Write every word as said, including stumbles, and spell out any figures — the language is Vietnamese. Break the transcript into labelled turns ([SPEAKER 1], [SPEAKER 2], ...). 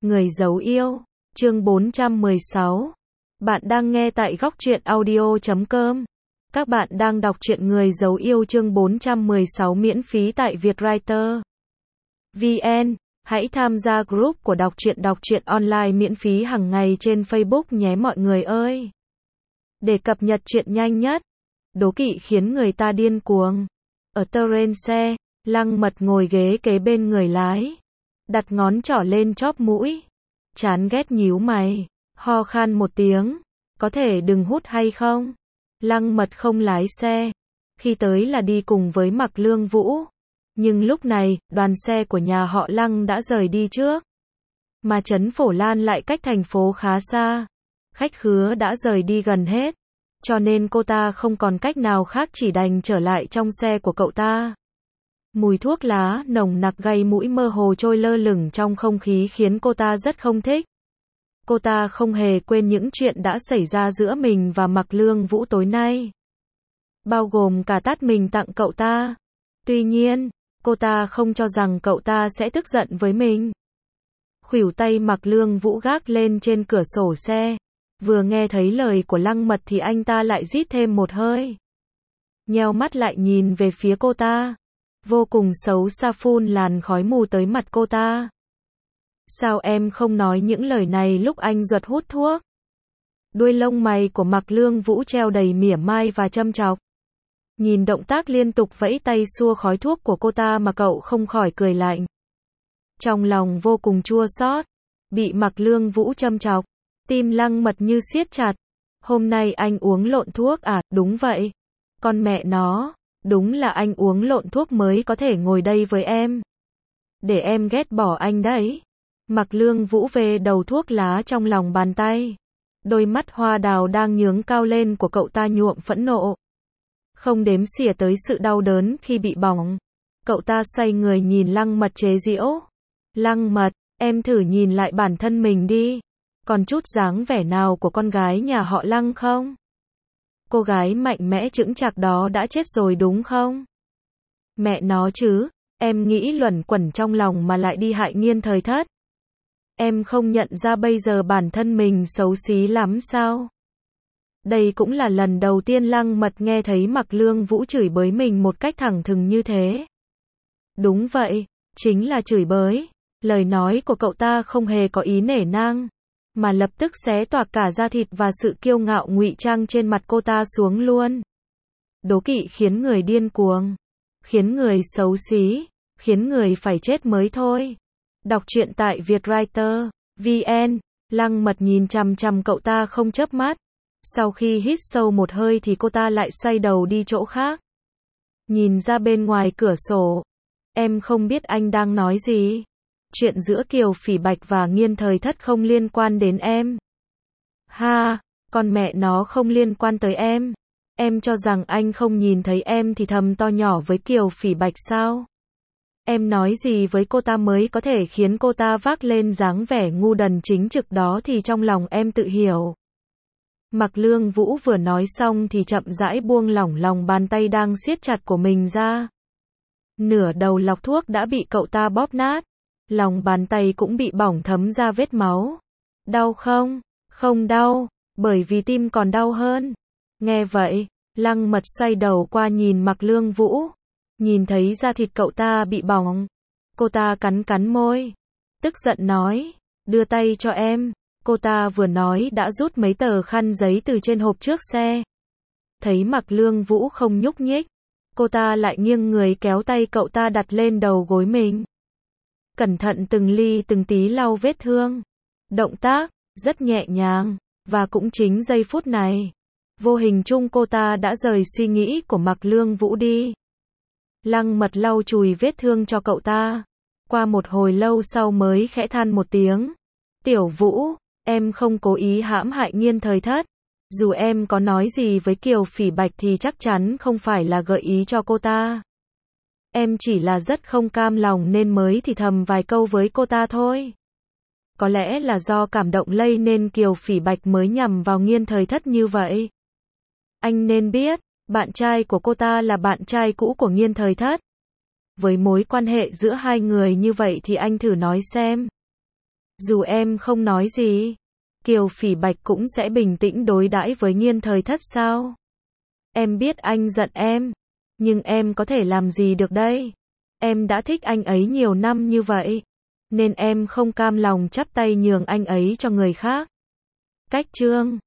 [SPEAKER 1] Người giấu yêu, chương bốn trăm mười sáu. Bạn đang nghe tại góc truyện audio chấm com. Các bạn đang đọc truyện Người giấu yêu chương bốn trăm mười sáu miễn phí tại Vietwriter chấm vn. Hãy tham gia group của đọc truyện đọc truyện online miễn phí hàng ngày trên Facebook nhé mọi người ơi. Để cập nhật truyện nhanh nhất. Đố kỵ khiến người ta điên cuồng. Ở terrain xe, Lăng Mật ngồi ghế kế bên người lái. Đặt ngón trỏ lên chóp mũi. Chán ghét nhíu mày. Ho khan một tiếng. Có thể đừng hút hay không? Lăng Mật không lái xe. Khi tới là đi cùng với Mạc Lương Vũ. Nhưng lúc này, đoàn xe của nhà họ Lăng đã rời đi trước. Mà trấn Phổ Lan lại cách thành phố khá xa. Khách khứa đã rời đi gần hết. Cho nên cô ta không còn cách nào khác chỉ đành trở lại trong xe của cậu ta. Mùi thuốc lá nồng nặc gây mũi mơ hồ trôi lơ lửng trong không khí khiến cô ta rất không thích. Cô ta không hề quên những chuyện đã xảy ra giữa mình và Mạc Lương Vũ tối nay. Bao gồm cả tát mình tặng cậu ta. Tuy nhiên, cô ta không cho rằng cậu ta sẽ tức giận với mình. Khuỷu tay Mạc Lương Vũ gác lên trên cửa sổ xe. Vừa nghe thấy lời của Lăng Mật thì anh ta lại rít thêm một hơi. Nheo mắt lại nhìn về phía cô ta. Vô cùng xấu xa phun làn khói mù tới mặt cô ta. Sao em không nói những lời này lúc anh ruột hút thuốc? Đuôi lông mày của Mạc Lương Vũ treo đầy mỉa mai và châm chọc. Nhìn động tác liên tục vẫy tay xua khói thuốc của cô ta mà cậu không khỏi cười lạnh. Trong lòng vô cùng chua xót. Bị Mạc Lương Vũ châm chọc. Tim Lăng Mật như siết chặt. Hôm nay anh uống lộn thuốc à? Đúng vậy. Con mẹ nó. Đúng là anh uống lộn thuốc mới có thể ngồi đây với em. Để em ghét bỏ anh đấy. Mạc Lương Vũ về đầu thuốc lá trong lòng bàn tay. Đôi mắt hoa đào đang nhướng cao lên của cậu ta nhuộm phẫn nộ. Không đếm xỉa tới sự đau đớn khi bị bỏng. Cậu ta xoay người nhìn Lăng Mật chế giễu. Lăng Mật, em thử nhìn lại bản thân mình đi. Còn chút dáng vẻ nào của con gái nhà họ Lăng không? Cô gái mạnh mẽ chững chạc đó đã chết rồi đúng không? Mẹ nó chứ, em nghĩ luẩn quẩn trong lòng mà lại đi hại Nghiên Thời Thất. Em không nhận ra bây giờ bản thân mình xấu xí lắm sao? Đây cũng là lần đầu tiên Lăng Mật nghe thấy Mạc Lương Vũ chửi bới mình một cách thẳng thừng như thế. Đúng vậy, chính là chửi bới. Lời nói của cậu ta không hề có ý nể nang, mà lập tức xé toạc cả da thịt và sự kiêu ngạo ngụy trang trên mặt cô ta xuống luôn. Đố kỵ khiến người điên cuồng, khiến người xấu xí, khiến người phải chết mới thôi. Đọc truyện tại Vietwriter chấm vn. Lăng Mật nhìn chằm chằm cậu ta không chớp mắt. Sau khi hít sâu một hơi thì cô ta lại xoay đầu đi chỗ khác. Nhìn ra bên ngoài cửa sổ. Em không biết anh đang nói gì. Chuyện giữa Kiều Phỉ Bạch và Nghiên Thời Thất không liên quan đến em. Ha, con mẹ nó không liên quan tới em. Em cho rằng anh không nhìn thấy em thì thầm to nhỏ với Kiều Phỉ Bạch sao? Em nói gì với cô ta mới có thể khiến cô ta vác lên dáng vẻ ngu đần chính trực đó thì trong lòng em tự hiểu. Mạc Lương Vũ vừa nói xong thì chậm rãi buông lỏng lòng bàn tay đang siết chặt của mình ra. Nửa đầu lọc thuốc đã bị cậu ta bóp nát. Lòng bàn tay cũng bị bỏng thấm ra vết máu. Đau không? Không đau, bởi vì tim còn đau hơn. Nghe vậy, Lăng Mật xoay đầu qua nhìn Mạc Lương Vũ. Nhìn thấy da thịt cậu ta bị bỏng. Cô ta cắn cắn môi. Tức giận nói, đưa tay cho em. Cô ta vừa nói đã rút mấy tờ khăn giấy từ trên hộp trước xe. Thấy Mạc Lương Vũ không nhúc nhích. Cô ta lại nghiêng người kéo tay cậu ta đặt lên đầu gối mình. Cẩn thận từng ly từng tí lau vết thương. Động tác rất nhẹ nhàng. Và cũng chính giây phút này, vô hình chung cô ta đã rời suy nghĩ của Mạc Lương Vũ đi. Lăng Mật lau chùi vết thương cho cậu ta. Qua một hồi lâu sau mới khẽ than một tiếng. Tiểu Vũ, em không cố ý hãm hại Nghiên Thời Thất. Dù em có nói gì với Kiều Phỉ Bạch thì chắc chắn không phải là gợi ý cho cô ta. Em chỉ là rất không cam lòng nên mới thì thầm vài câu với cô ta thôi. Có lẽ là do cảm động lây nên Kiều Phỉ Bạch mới nhằm vào Nghiên Thời Thất như vậy. Anh nên biết, bạn trai của cô ta là bạn trai cũ của Nghiên Thời Thất. Với mối quan hệ giữa hai người như vậy thì anh thử nói xem. Dù em không nói gì, Kiều Phỉ Bạch cũng sẽ bình tĩnh đối đãi với Nghiên Thời Thất sao? Em biết anh giận em, nhưng em có thể làm gì được đây? Em đã thích anh ấy nhiều năm như vậy, nên em không cam lòng chắp tay nhường anh ấy cho người khác. Cách chương